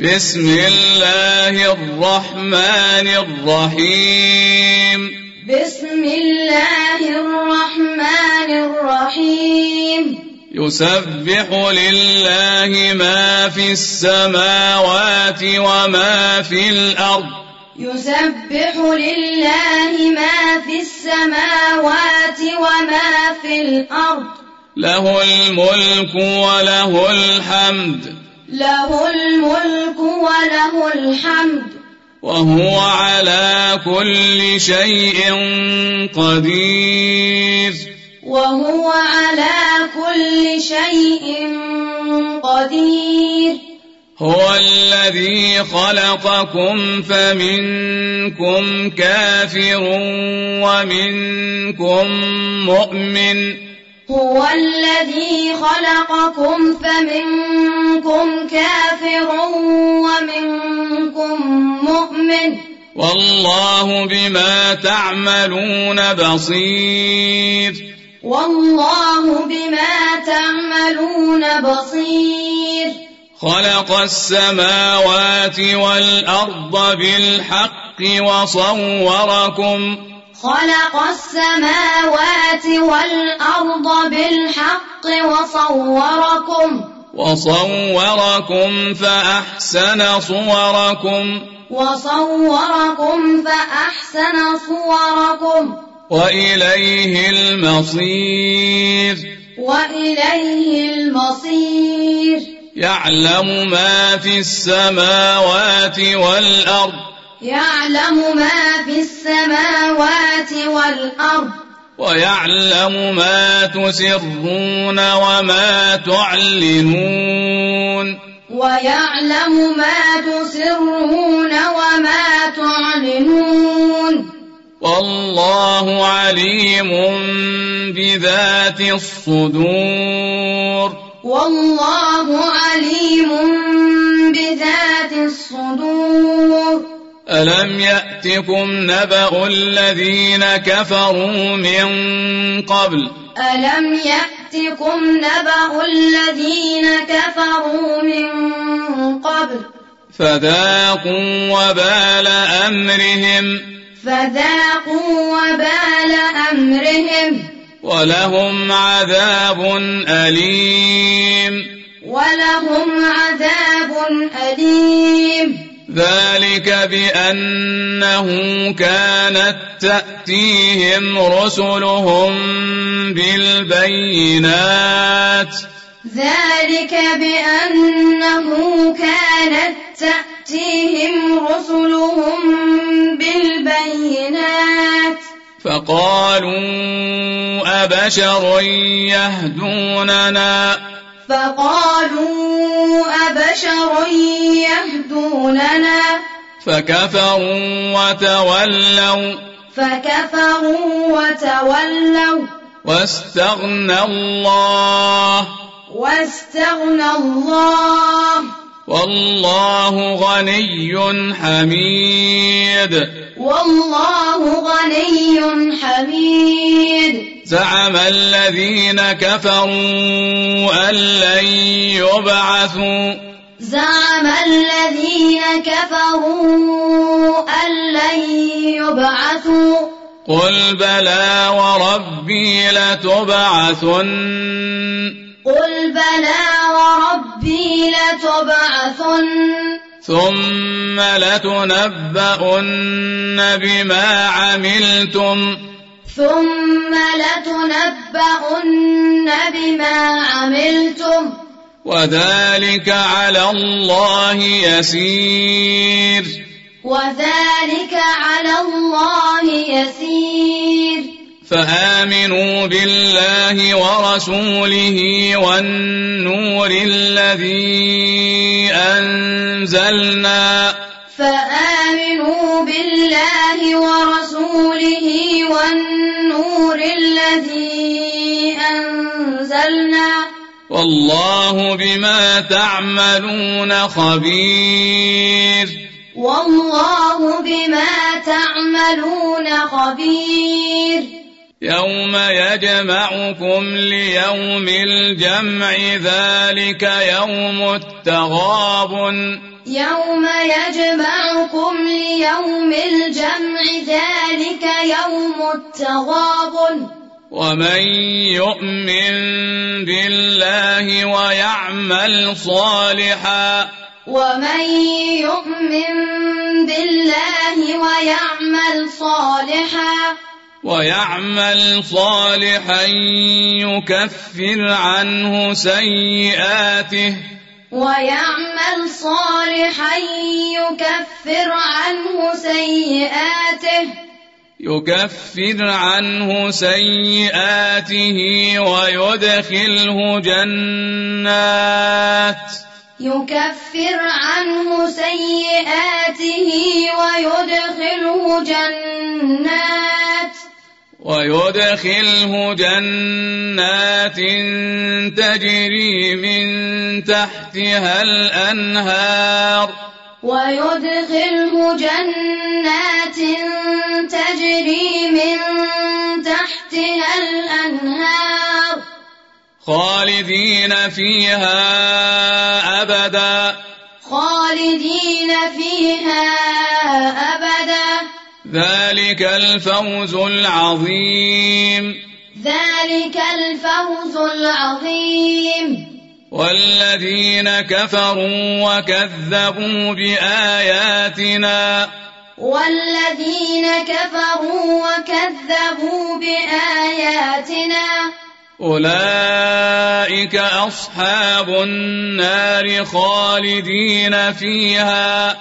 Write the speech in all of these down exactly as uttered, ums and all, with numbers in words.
بسم الله الرحمن الرحيم بسم الله الرحمن الرحيم يسبح لله ما في السماوات وما في الأرض يسبح لله ما في السماوات وما في الأرض له الملك وله الحمد له الملك وله الحمد وهو على كل شيء قدير وهو على كل شيء قدير هو الذي خلقكم فمنكم كافر ومنكم مؤمن هو الذي خلقكم فمنكم كافر ومنكم مؤمن والله بما تعملون بصير والله بما تعملون بصير خلق السماوات والأرض بالحق وصوركم خلق السماوات والأرض بالحق وصوركم وصوركم فأحسن صوركم وصوركم فأحسن صوركم وإليه المصير وإليه المصير يعلم ما في السماوات والأرض يعلم ما في السماوات والأرض ويعلم ما تسرون وما تعلنون ويعلم ما تسرون وما تعلنون والله عليم بذات الصدور والله عليم بذات الصدور ألم يأتكم نبأ الذين كفروا من قبل ألم يأتكم نبأ الذين كفروا من قبل فذاقوا وبال أمرهم فذاقوا وبال أمرهم ولهم عذاب أليم ولهم عذاب أليم ذلك بأنه كانت تأتيهم رسلهم بالبينات ذلك بأنه كانت تأتيهم رسلهم بالبينات فقالوا أبشر يهدوننا فقالوا أبشر يهدوننا فكفروا وتولوا فكفروا وتولوا واستغنى الله واستغنى الله والله غني حميد والله غني حميد زعم الذين كفروا أن لن يبعثوا زعم الذين كفروا أن لن يبعثوا قل بلى وربي لتبعثن قل بلى وربي لتبعثن ثم لتنبؤن بما عملتم ثم لتنبؤن بما عملتم وذلك على الله يسير وذلك على الله يسير فآمنوا بالله ورسوله والنور الذي أنزلنا فآمنوا بالله ورسوله والنور الذي أنزلنا والله بما تعملون خبير والله بما تعملون خبير يوم يجمعكم ليوم الجمع ذلك يوم التغابن يوم يجمعكم ليوم الجمع ذلك يوم التغابن ومن يؤمن بالله ويعمل صالحا ومن يؤمن بالله ويعمل صالحا ويعمل صالحا يكفر عنه سيئاته ويعمل صالحا يكفر عنه سيئاته يكفر عنه سيئاته ويدخله جنات يكفر عنه سيئاته ويدخله جنات ويدخله جنات تجري من تحتها الأنهار ويدخله جنات تجري من تحتها الأنهار خالدين فيها أبدا خالدين فيها أبدا ذلك الفوز العظيم ذلك الفوز العظيم والذين كفروا وكذبوا بآياتنا والذين كفروا وكذبوا بآياتنا أولئك أصحاب النار خالدين فيها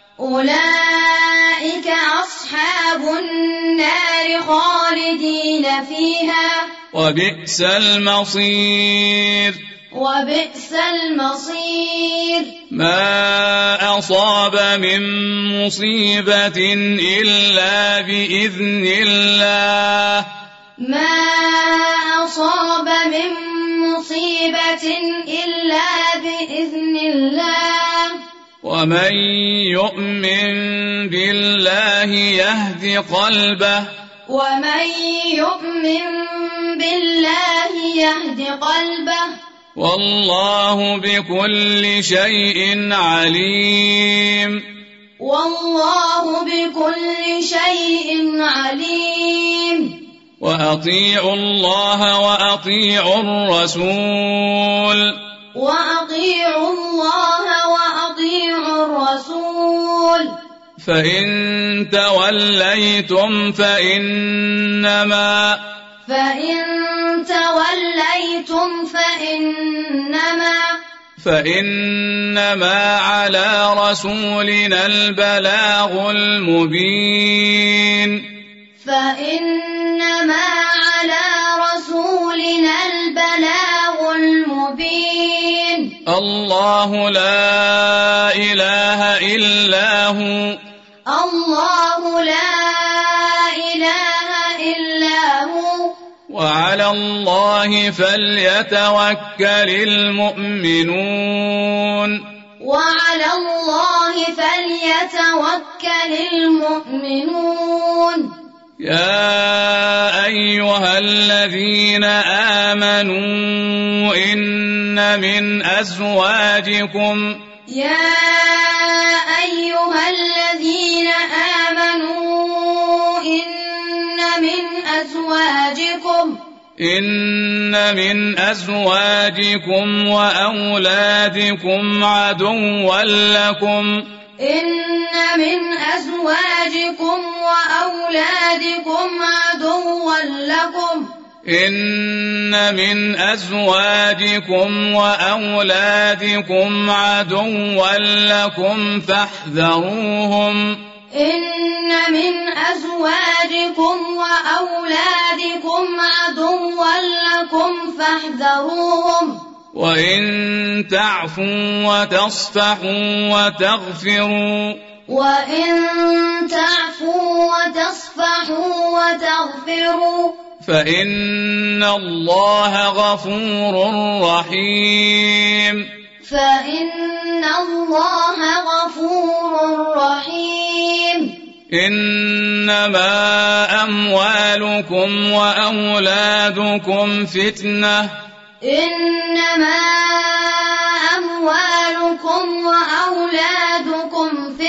أولئك أصحاب النار خالدين فيها وبئس المصير وبئس المصير ما أصاب من مصيبة إلا بإذن الله ما أصاب من مصيبة إلا بإذن الله ومن يؤمن بالله يهد قلبه ومن يؤمن بالله يهد قلبه والله بكل شيء عليم والله بكل شيء عليم وأطيعوا الله وأطيعوا الرسول وأطيعوا الله وأطيعوا الرسول فإن توليتم فإنما فإن توليتم فإنما فإنما على رسولنا البلاغ المبين فإنما على رسولنا البلاغ المبين الله لا إله إلا هو الله لا إله إلا هو وعلى الله فليتوكل المؤمنون وعلى الله فليتوكل المؤمنون يا أيها الذين آمنوا إن من أزواجكم يا أيها الذين آمنوا إن من أزواجكم إن من أزواجكم وأولادكم عدوا لكم إن من أزواجكم وأولادكم عدوا لكم إن من أزواجكم وأولادكم عدوا لكم فاحذروهم إن من أزواجكم وأولادكم عدوا لكم فاحذروهم وإن تعفوا وتصفحوا وتغفروا وإن تعفوا وتصفحوا وتغفروا فإن الله غفور رحيم فإن الله غفور رحيم إنما أموالكم وأولادكم فتنة إنما أموالكم وأولادكم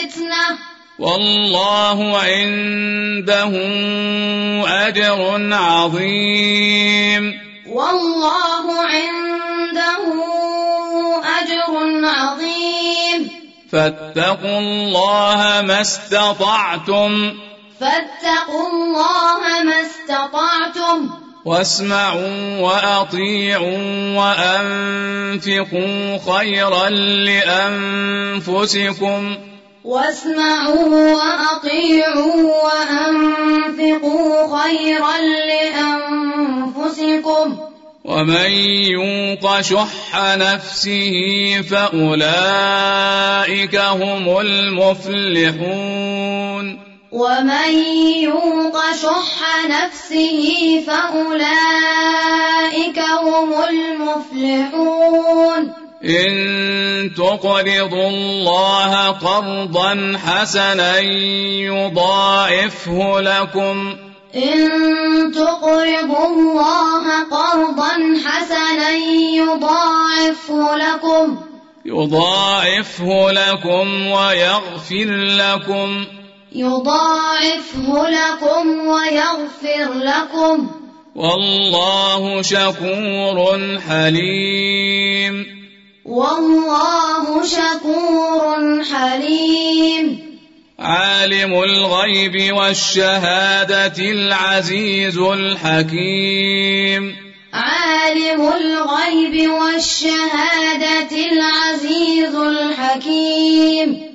فتنة والله عنده أجر عظيم والله عنده أجر عظيم فاتقوا الله ما استطعتم فاتقوا الله ما استطعتم واسمعوا وأطيعوا وأنفقوا خيرا لأنفسكم واسمعوا وأطيعوا وأنفقوا خيرا لأنفسكم ومن يوق شح نفسه فأولئك هم المفلحون ومن يوق شح نفسه فأولئك هم المفلحون إن تقرضوا الله قرضا حسنا يضاعفه لكم إن تقرضوا الله قرضا حسنا يضاعفه لكم يضاعفه لكم ويغفر لكم يضاعفه لكم ويغفر لكم والله شكور حليم والله شكور حليم عالم الغيب والشهادة العزيز الحكيم عالم الغيب والشهادة العزيز الحكيم